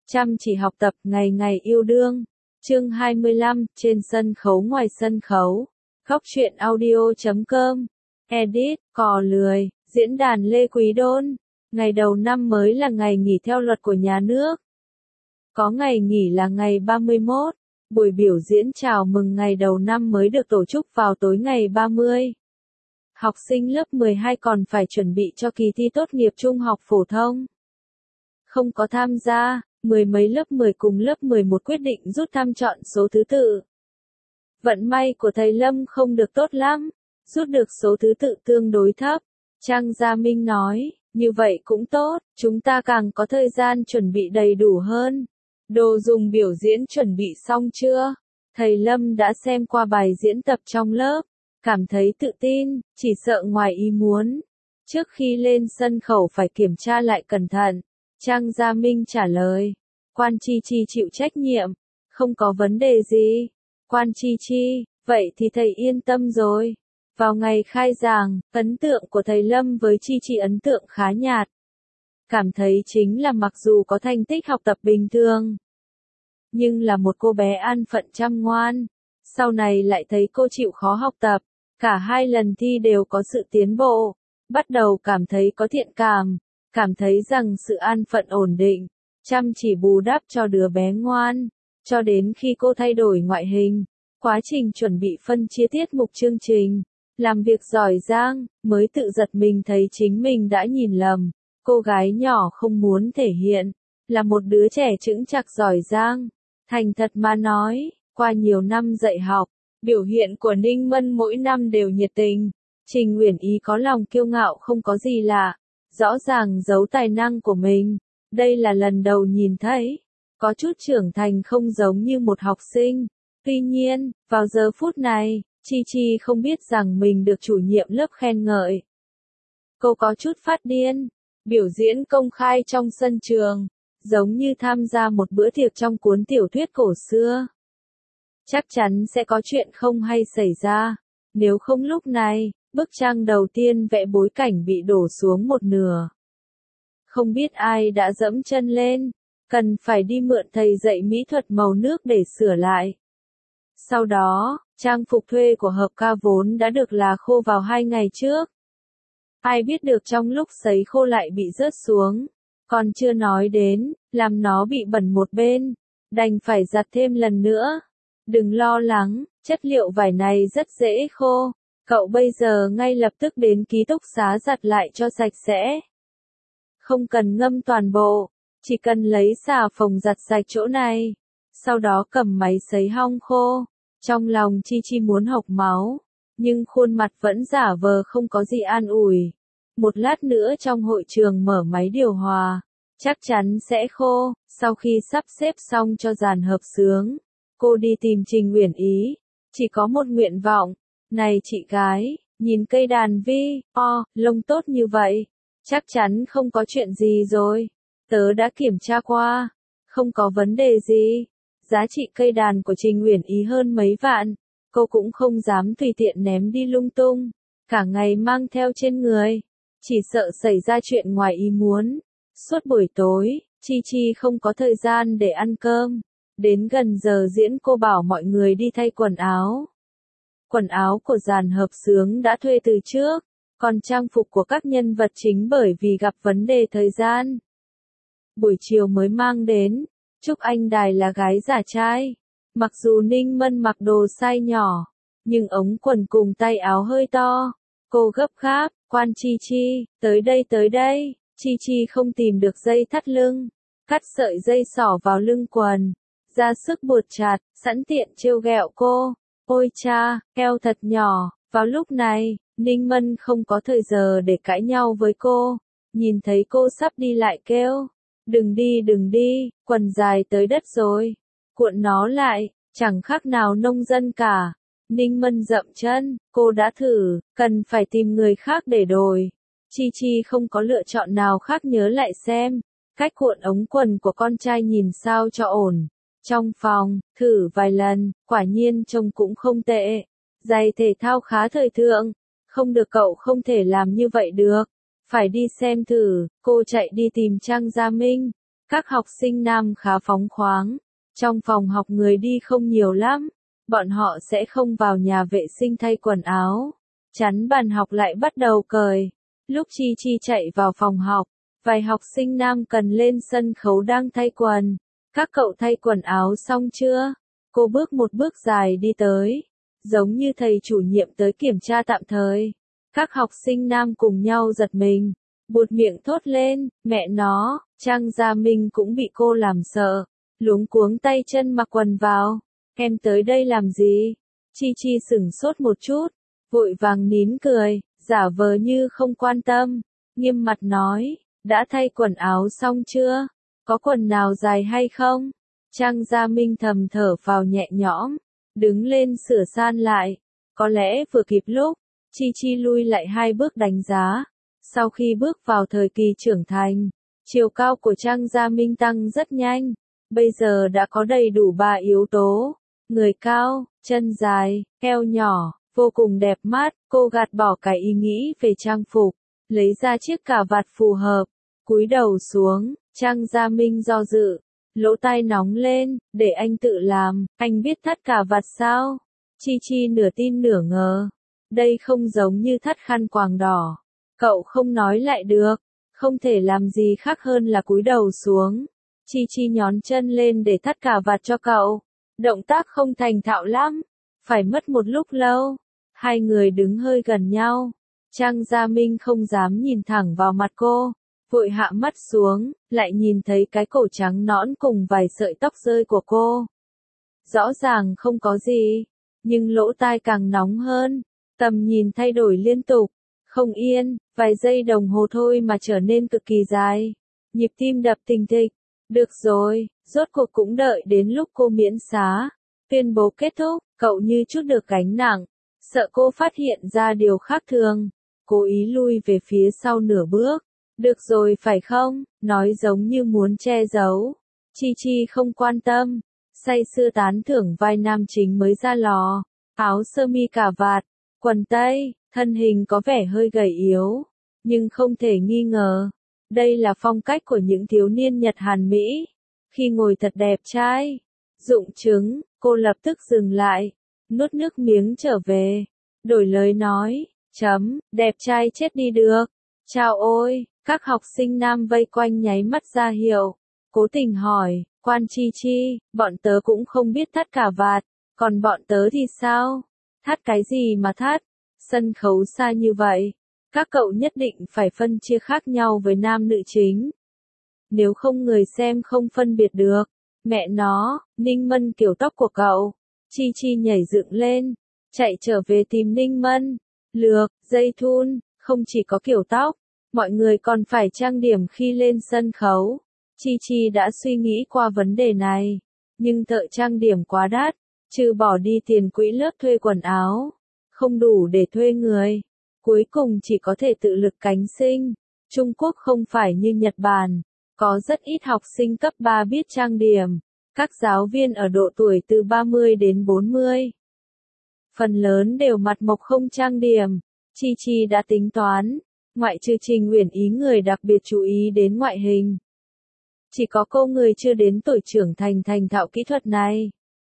Chăm chỉ học tập, ngày ngày yêu đương. Chương 25, trên sân khấu ngoài sân khấu. Góc truyện audio.com. Edit, cò lười, diễn đàn Lê Quý Đôn. Ngày đầu năm mới là ngày nghỉ theo luật của nhà nước. Có ngày nghỉ là ngày 31. Buổi biểu diễn chào mừng ngày đầu năm mới được tổ chức vào tối ngày 30. Học sinh lớp 12 còn phải chuẩn bị cho kỳ thi tốt nghiệp trung học phổ thông. Không có tham gia, mười mấy lớp 10 cùng lớp 11 quyết định rút thăm chọn số thứ tự. Vận may của thầy Lâm không được tốt lắm, rút được số thứ tự tương đối thấp. Trang Gia Minh nói, như vậy cũng tốt, chúng ta càng có thời gian chuẩn bị đầy đủ hơn. Đồ dùng biểu diễn chuẩn bị xong chưa? Thầy Lâm đã xem qua bài diễn tập trong lớp, cảm thấy tự tin, chỉ sợ ngoài ý muốn. Trước khi lên sân khấu phải kiểm tra lại cẩn thận. Trang Gia Minh trả lời, Quan Chi Chi chịu trách nhiệm, không có vấn đề gì. Quan Chi Chi, vậy thì thầy yên tâm rồi. Vào ngày khai giảng, ấn tượng của thầy Lâm với Chi Chi ấn tượng khá nhạt. Cảm thấy chính là mặc dù có thành tích học tập bình thường, nhưng là một cô bé an phận chăm ngoan. Sau này lại thấy cô chịu khó học tập, cả hai lần thi đều có sự tiến bộ. Bắt đầu cảm thấy có thiện cảm thấy rằng sự an phận ổn định, chăm chỉ bù đắp cho đứa bé ngoan, cho đến khi cô thay đổi ngoại hình, quá trình chuẩn bị phân chia tiết mục chương trình, làm việc giỏi giang, mới tự giật mình thấy chính mình đã nhìn lầm. Cô gái nhỏ không muốn thể hiện, là một đứa trẻ chững chạc giỏi giang. Thành thật mà nói, qua nhiều năm dạy học, biểu hiện của Ninh Mân mỗi năm đều nhiệt tình. Trình Uyển Ý có lòng kiêu ngạo không có gì lạ, rõ ràng giấu tài năng của mình. Đây là lần đầu nhìn thấy, có chút trưởng thành không giống như một học sinh. Tuy nhiên, vào giờ phút này, Chi Chi không biết rằng mình được chủ nhiệm lớp khen ngợi. Cô có chút phát điên, biểu diễn công khai trong sân trường, giống như tham gia một bữa tiệc trong cuốn tiểu thuyết cổ xưa. Chắc chắn sẽ có chuyện không hay xảy ra, nếu không lúc này, bức tranh đầu tiên vẽ bối cảnh bị đổ xuống một nửa. Không biết ai đã dẫm chân lên, cần phải đi mượn thầy dạy mỹ thuật màu nước để sửa lại. Sau đó, trang phục thuê của hợp ca vốn đã được là khô vào 2 ngày trước. Ai biết được trong lúc sấy khô lại bị rớt xuống, còn chưa nói đến, làm nó bị bẩn một bên, đành phải giặt thêm lần nữa. Đừng lo lắng, chất liệu vải này rất dễ khô, cậu bây giờ ngay lập tức đến ký túc xá giặt lại cho sạch sẽ. Không cần ngâm toàn bộ, chỉ cần lấy xà phòng giặt sạch chỗ này, sau đó cầm máy sấy hong khô. Trong lòng Chi Chi muốn hộc máu, nhưng khuôn mặt vẫn giả vờ không có gì an ủi. Một lát nữa trong hội trường mở máy điều hòa, chắc chắn sẽ khô. Sau khi sắp xếp xong cho dàn hợp xướng, cô đi tìm Trình Uyển Ý, chỉ có một nguyện vọng. Này chị gái, nhìn cây đàn vi, lông tốt như vậy, chắc chắn không có chuyện gì rồi. Tớ đã kiểm tra qua, không có vấn đề gì. Giá trị cây đàn của Trình Uyển Ý hơn mấy vạn, cô cũng không dám tùy tiện ném đi lung tung, cả ngày mang theo trên người, chỉ sợ xảy ra chuyện ngoài ý muốn. Suốt buổi tối, Chi Chi không có thời gian để ăn cơm. Đến gần giờ diễn cô bảo mọi người đi thay quần áo. Quần áo của dàn hợp xướng đã thuê từ trước, còn trang phục của các nhân vật chính bởi vì gặp vấn đề thời gian, buổi chiều mới mang đến. Trúc Anh Đài là gái giả trai. Mặc dù Ninh Mân mặc đồ size nhỏ, nhưng ống quần cùng tay áo hơi to. Cô gấp gáp, Quan Chi Chi, tới đây. Chi Chi không tìm được dây thắt lưng, cắt sợi dây xỏ vào lưng quần, ra sức buộc chặt, sẵn tiện trêu ghẹo cô. Ôi cha, eo thật nhỏ. Vào lúc này, Ninh Mân không có thời giờ để cãi nhau với cô. Nhìn thấy cô sắp đi lại kêu, đừng đi, quần dài tới đất rồi. Cuộn nó lại, chẳng khác nào nông dân cả. Ninh Mân dậm chân, cô đã thử, cần phải tìm người khác để đổi. Chi Chi không có lựa chọn nào khác, nhớ lại xem, cách cuộn ống quần của con trai nhìn sao cho ổn. Trong phòng, thử vài lần, quả nhiên trông cũng không tệ. Giày thể thao khá thời thượng, không được, cậu không thể làm như vậy được. Phải đi xem thử. Cô chạy đi tìm Trang Gia Minh. Các học sinh nam khá phóng khoáng. Trong phòng học người đi không nhiều lắm. Bọn họ sẽ không vào nhà vệ sinh thay quần áo. Chắn bàn học lại bắt đầu cởi. Lúc Chi Chi chạy vào phòng học, vài học sinh nam cần lên sân khấu đang thay quần. Các cậu thay quần áo xong chưa? Cô bước một bước dài đi tới. Giống như thầy chủ nhiệm tới kiểm tra tạm thời. Các học sinh nam cùng nhau giật mình. Buột miệng thốt lên, mẹ nó, Trang Gia Minh cũng bị cô làm sợ. Luống cuống tay chân mặc quần vào. Em tới đây làm gì? Chi Chi sửng sốt một chút. Vội vàng nín cười, giả vờ như không quan tâm. Nghiêm mặt nói, đã thay quần áo xong chưa? Có quần nào dài hay không? Trang Gia Minh thầm thở phào nhẹ nhõm. Đứng lên sửa san lại. Có lẽ vừa kịp lúc. Chi Chi lui lại 2 bước đánh giá. Sau khi bước vào thời kỳ trưởng thành, chiều cao của Trang Gia Minh tăng rất nhanh. Bây giờ đã có đầy đủ 3 yếu tố. Người cao, chân dài, eo nhỏ, vô cùng đẹp mắt. Cô gạt bỏ cái ý nghĩ về trang phục, lấy ra chiếc cà vạt phù hợp, cúi đầu xuống. Trang Gia Minh do dự, lỗ tai nóng lên, để anh tự làm. Anh biết thắt cà vạt sao? Chi Chi nửa tin nửa ngờ. Đây không giống như thắt khăn quàng đỏ. Cậu không nói lại được, không thể làm gì khác hơn là cúi đầu xuống. Chi Chi nhón chân lên để thắt cà vạt cho cậu. Động tác không thành thạo lắm, phải mất một lúc lâu. Hai người đứng hơi gần nhau. Trang Gia Minh không dám nhìn thẳng vào mặt cô, vội hạ mắt xuống, lại nhìn thấy cái cổ trắng nõn cùng vài sợi tóc rơi của cô. Rõ ràng không có gì, nhưng lỗ tai càng nóng hơn, tầm nhìn thay đổi liên tục, không yên, vài giây đồng hồ thôi mà trở nên cực kỳ dài. Nhịp tim đập thình thịch. Được rồi, rốt cuộc cũng đợi đến lúc cô miễn xá. Tuyên bố kết thúc, cậu như trút được gánh nặng. Sợ cô phát hiện ra điều khác thường, cố ý lui về phía sau nửa bước. Được rồi phải không? Nói giống như muốn che giấu. Chi Chi không quan tâm, say sưa tán thưởng vai nam chính mới ra lò. Áo sơ mi cà vạt, quần tây, thân hình có vẻ hơi gầy yếu, nhưng không thể nghi ngờ. Đây là phong cách của những thiếu niên Nhật Hàn Mỹ. Khi ngồi thật đẹp trai. Dụng chứng, cô lập tức dừng lại, nuốt nước miếng trở về. Đổi lời nói, đẹp trai chết đi được. Chào ôi, các học sinh nam vây quanh nháy mắt ra hiệu. Cố tình hỏi, Quan Chi Chi, bọn tớ cũng không biết thắt cà vạt, còn bọn tớ thì sao? Thắt cái gì mà thắt? Sân khấu xa như vậy. Các cậu nhất định phải phân chia khác nhau với nam nữ chính. Nếu không người xem không phân biệt được. Mẹ nó, Ninh Mân kiểu tóc của cậu. Chi Chi nhảy dựng lên, chạy trở về tìm Ninh Mân. Lược, dây thun, không chỉ có kiểu tóc, mọi người còn phải trang điểm khi lên sân khấu. Chi Chi đã suy nghĩ qua vấn đề này, nhưng thợ trang điểm quá đắt, trừ bỏ đi tiền quỹ lớp thuê quần áo, không đủ để thuê người. Cuối cùng chỉ có thể tự lực cánh sinh. Trung Quốc không phải như Nhật Bản, có rất ít học sinh cấp 3 biết trang điểm. Các giáo viên ở độ tuổi từ 30 đến 40. Phần lớn đều mặt mộc không trang điểm. Chi Chi đã tính toán, ngoại trừ Trình Uyển Ý người đặc biệt chú ý đến ngoại hình. Chỉ có cô người chưa đến tuổi trưởng thành thành thạo kỹ thuật này.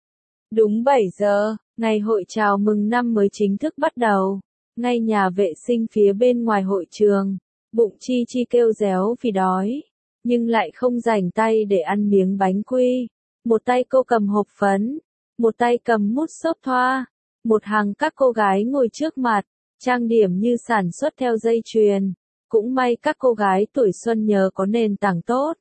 Đúng 7 giờ, ngày hội chào mừng năm mới chính thức bắt đầu. Ngay nhà vệ sinh phía bên ngoài hội trường, bụng Chi Chi kêu réo vì đói, nhưng lại không rảnh tay để ăn miếng bánh quy. Một tay cô cầm hộp phấn, một tay cầm mousse xốp thoa. Một hàng các cô gái ngồi trước mặt, trang điểm như sản xuất theo dây chuyền. Cũng may các cô gái tuổi xuân nhờ có nền tảng tốt.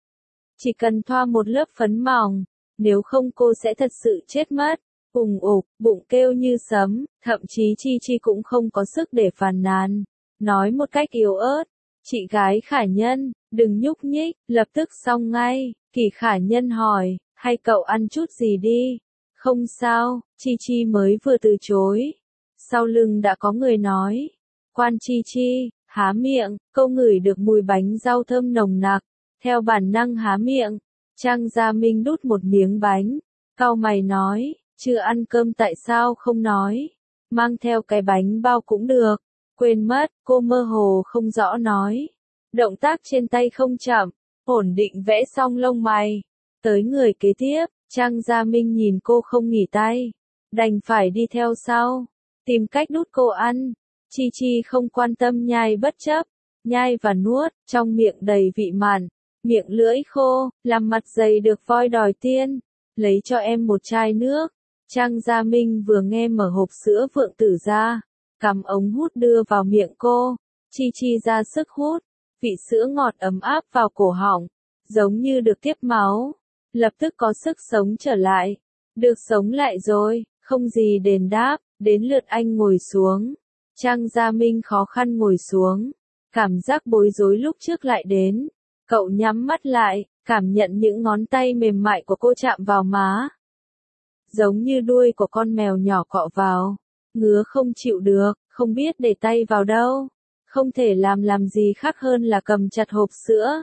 Chỉ cần thoa một lớp phấn mỏng, nếu không cô sẽ thật sự chết mất. Ùng ục, bụng kêu như sấm, thậm chí Chi Chi cũng không có sức để phàn nàn. Nói một cách yếu ớt, chị gái Khả Nhân, đừng nhúc nhích, lập tức xong ngay. Kỳ Khả Nhân hỏi, hay cậu ăn chút gì đi? Không sao, Chi Chi mới vừa từ chối. Sau lưng đã có người nói, Quan Chi Chi, há miệng, cô ngửi được mùi bánh rau thơm nồng nặc. Theo bản năng há miệng, Trang Gia Minh đút một miếng bánh, cau mày nói, chưa ăn cơm tại sao không nói, mang theo cái bánh bao cũng được. Quên mất, cô mơ hồ không rõ nói. Động tác trên tay không chậm, ổn định vẽ xong lông mày. Tới người kế tiếp, Trang Gia Minh nhìn cô không nghỉ tay. Đành phải đi theo sau. Tìm cách đút cô ăn. Chi Chi không quan tâm nhai bất chấp. Nhai và nuốt, trong miệng đầy vị mặn. Miệng lưỡi khô, làm mặt dày được voi đòi tiên. Lấy cho em một chai nước. Trang Gia Minh vừa nghe mở hộp sữa Vượng Tử ra. Cắm ống hút đưa vào miệng cô. Chi Chi ra sức hút. Vị sữa ngọt ấm áp vào cổ họng. Giống như được tiếp máu. Lập tức có sức sống trở lại. Được sống lại rồi, không gì đền đáp. Đến lượt anh ngồi xuống. Trang Gia Minh khó khăn ngồi xuống. Cảm giác bối rối lúc trước lại đến. Cậu nhắm mắt lại, cảm nhận những ngón tay mềm mại của cô chạm vào má. Giống như đuôi của con mèo nhỏ cọ vào. Ngứa không chịu được, không biết để tay vào đâu. Không thể làm gì khác hơn là cầm chặt hộp sữa.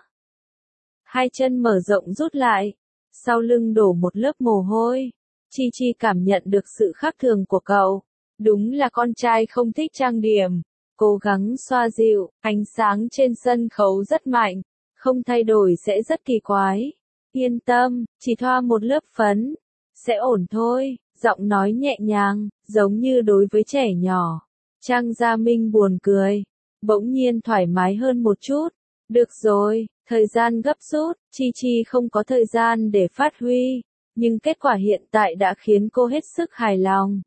Hai chân mở rộng rút lại. Sau lưng đổ một lớp mồ hôi. Chi Chi cảm nhận được sự khác thường của cậu. Đúng là con trai không thích trang điểm. Cố gắng xoa dịu, ánh sáng trên sân khấu rất mạnh. Không thay đổi sẽ rất kỳ quái. Yên tâm, chỉ thoa một lớp phấn. Sẽ ổn thôi, giọng nói nhẹ nhàng, giống như đối với trẻ nhỏ. Trang Gia Minh buồn cười. Bỗng nhiên thoải mái hơn một chút. Được rồi, thời gian gấp rút, Chi Chi không có thời gian để phát huy. Nhưng kết quả hiện tại đã khiến cô hết sức hài lòng.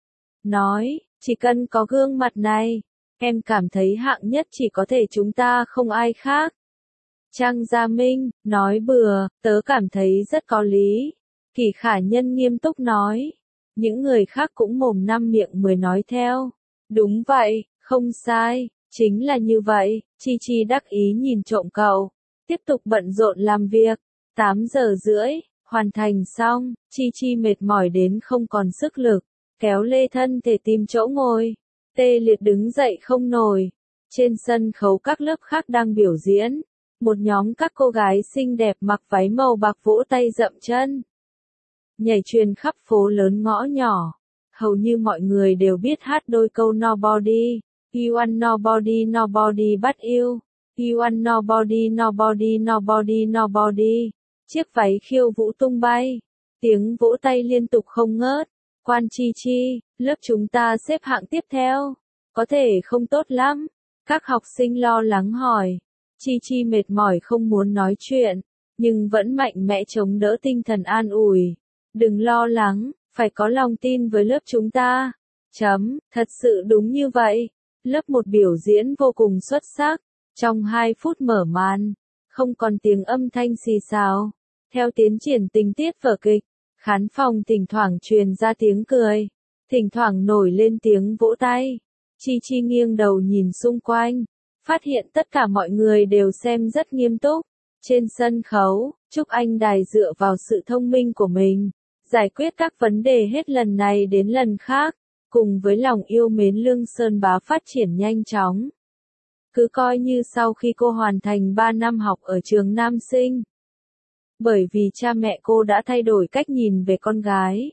Nói, chỉ cần có gương mặt này, em cảm thấy hạng nhất chỉ có thể chúng ta không ai khác. Trang Gia Minh, nói bừa, tớ cảm thấy rất có lý. Kỷ Khả Nhân nghiêm túc nói. Những người khác cũng mồm năm miệng mười nói theo. Đúng vậy, không sai, chính là như vậy. Chi Chi đắc ý nhìn trộm cậu. Tiếp tục bận rộn làm việc. 8 giờ rưỡi, hoàn thành xong. Chi Chi mệt mỏi đến không còn sức lực. Kéo lê thân thể tìm chỗ ngồi. Tê liệt đứng dậy không nổi. Trên sân khấu các lớp khác đang biểu diễn. Một nhóm các cô gái xinh đẹp mặc váy màu bạc vỗ tay dậm chân. Nhảy truyền khắp phố lớn ngõ nhỏ. Hầu như mọi người đều biết hát đôi câu Nobody. You want nobody, nobody but you. You want nobody, nobody, nobody, nobody. Chiếc váy khiêu vũ tung bay. Tiếng vỗ tay liên tục không ngớt. Quan Chi Chi, lớp chúng ta xếp hạng tiếp theo. Có thể không tốt lắm. Các học sinh lo lắng hỏi. Chi Chi mệt mỏi không muốn nói chuyện. Nhưng vẫn mạnh mẽ chống đỡ tinh thần an ủi. Đừng lo lắng, phải có lòng tin với lớp chúng ta. Thật sự đúng như vậy. Lớp 1 biểu diễn vô cùng xuất sắc. Trong 2 phút mở màn, không còn tiếng âm thanh xì xào. Theo tiến triển tình tiết vở kịch, khán phòng thỉnh thoảng truyền ra tiếng cười. Thỉnh thoảng nổi lên tiếng vỗ tay. Chi Chi nghiêng đầu nhìn xung quanh. Phát hiện tất cả mọi người đều xem rất nghiêm túc. Trên sân khấu, Trúc Anh Đài dựa vào sự thông minh của mình. Giải quyết các vấn đề hết lần này đến lần khác. Cùng với lòng yêu mến Lương Sơn Bá phát triển nhanh chóng. Cứ coi như sau khi cô hoàn thành 3 năm học ở trường Nam Sinh. Bởi vì cha mẹ cô đã thay đổi cách nhìn về con gái.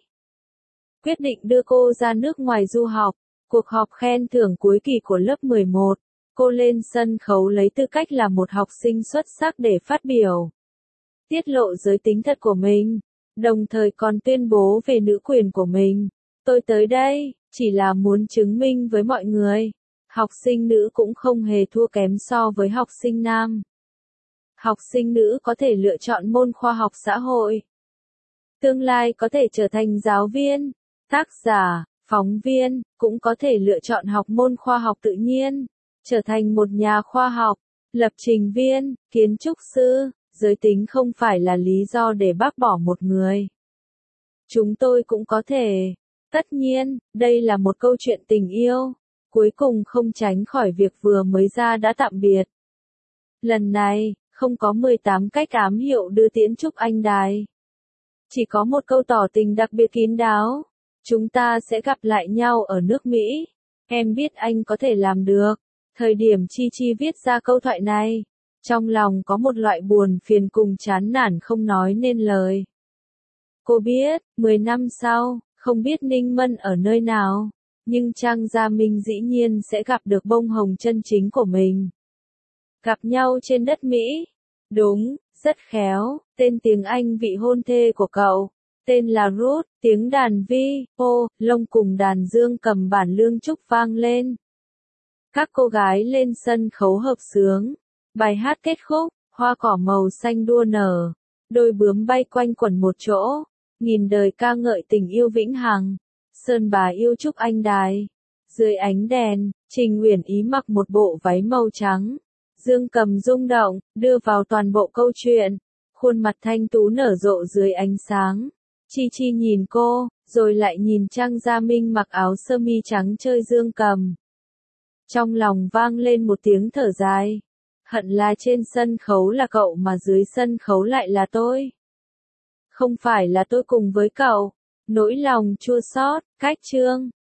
Quyết định đưa cô ra nước ngoài du học. Cuộc họp khen thưởng cuối kỳ của lớp 11. Cô lên sân khấu lấy tư cách là một học sinh xuất sắc để phát biểu. Tiết lộ giới tính thật của mình. Đồng thời còn tuyên bố về nữ quyền của mình. Tôi tới đây, chỉ là muốn chứng minh với mọi người. Học sinh nữ cũng không hề thua kém so với học sinh nam. Học sinh nữ có thể lựa chọn môn khoa học xã hội. Tương lai có thể trở thành giáo viên, tác giả, phóng viên, cũng có thể lựa chọn học môn khoa học tự nhiên. Trở thành một nhà khoa học, lập trình viên, kiến trúc sư. Giới tính không phải là lý do để bác bỏ một người. Chúng tôi cũng có thể. Tất nhiên, đây là một câu chuyện tình yêu. Cuối cùng không tránh khỏi việc vừa mới ra đã tạm biệt. Lần này, không có 18 cách ám hiệu đưa tiễn Trúc Anh Đài. Chỉ có một câu tỏ tình đặc biệt kín đáo. Chúng ta sẽ gặp lại nhau ở nước Mỹ. Em biết anh có thể làm được. Thời điểm Chi Chi viết ra câu thoại này, trong lòng có một loại buồn phiền cùng chán nản không nói nên lời. Cô biết, 10 năm sau, không biết Ninh Mân ở nơi nào, nhưng Trang Gia Minh dĩ nhiên sẽ gặp được bông hồng chân chính của mình. Gặp nhau trên đất Mỹ. Đúng, Rất khéo, tên tiếng Anh vị hôn thê của cậu. Tên là Ruth, tiếng đàn vi, ô, lông cùng đàn dương cầm bản lương trúc vang lên. Các cô gái lên sân khấu hợp xướng. Bài hát kết thúc, hoa cỏ màu xanh đua nở. Đôi bướm bay quanh quẩn một chỗ. Nghìn đời ca ngợi tình yêu vĩnh hằng. Sơn bà yêu chúc anh đài. Dưới ánh đèn, Trình Uyển Ý mặc một bộ váy màu trắng. Dương cầm rung động, đưa vào toàn bộ câu chuyện. Khuôn mặt thanh tú nở rộ dưới ánh sáng. Chi Chi nhìn cô, rồi lại nhìn Trang Gia Minh mặc áo sơ mi trắng chơi dương cầm. Trong lòng vang lên một tiếng thở dài. Hận là trên sân khấu là cậu mà dưới sân khấu lại là tôi. Không phải là tôi cùng với cậu. Nỗi lòng chua xót, cách chương.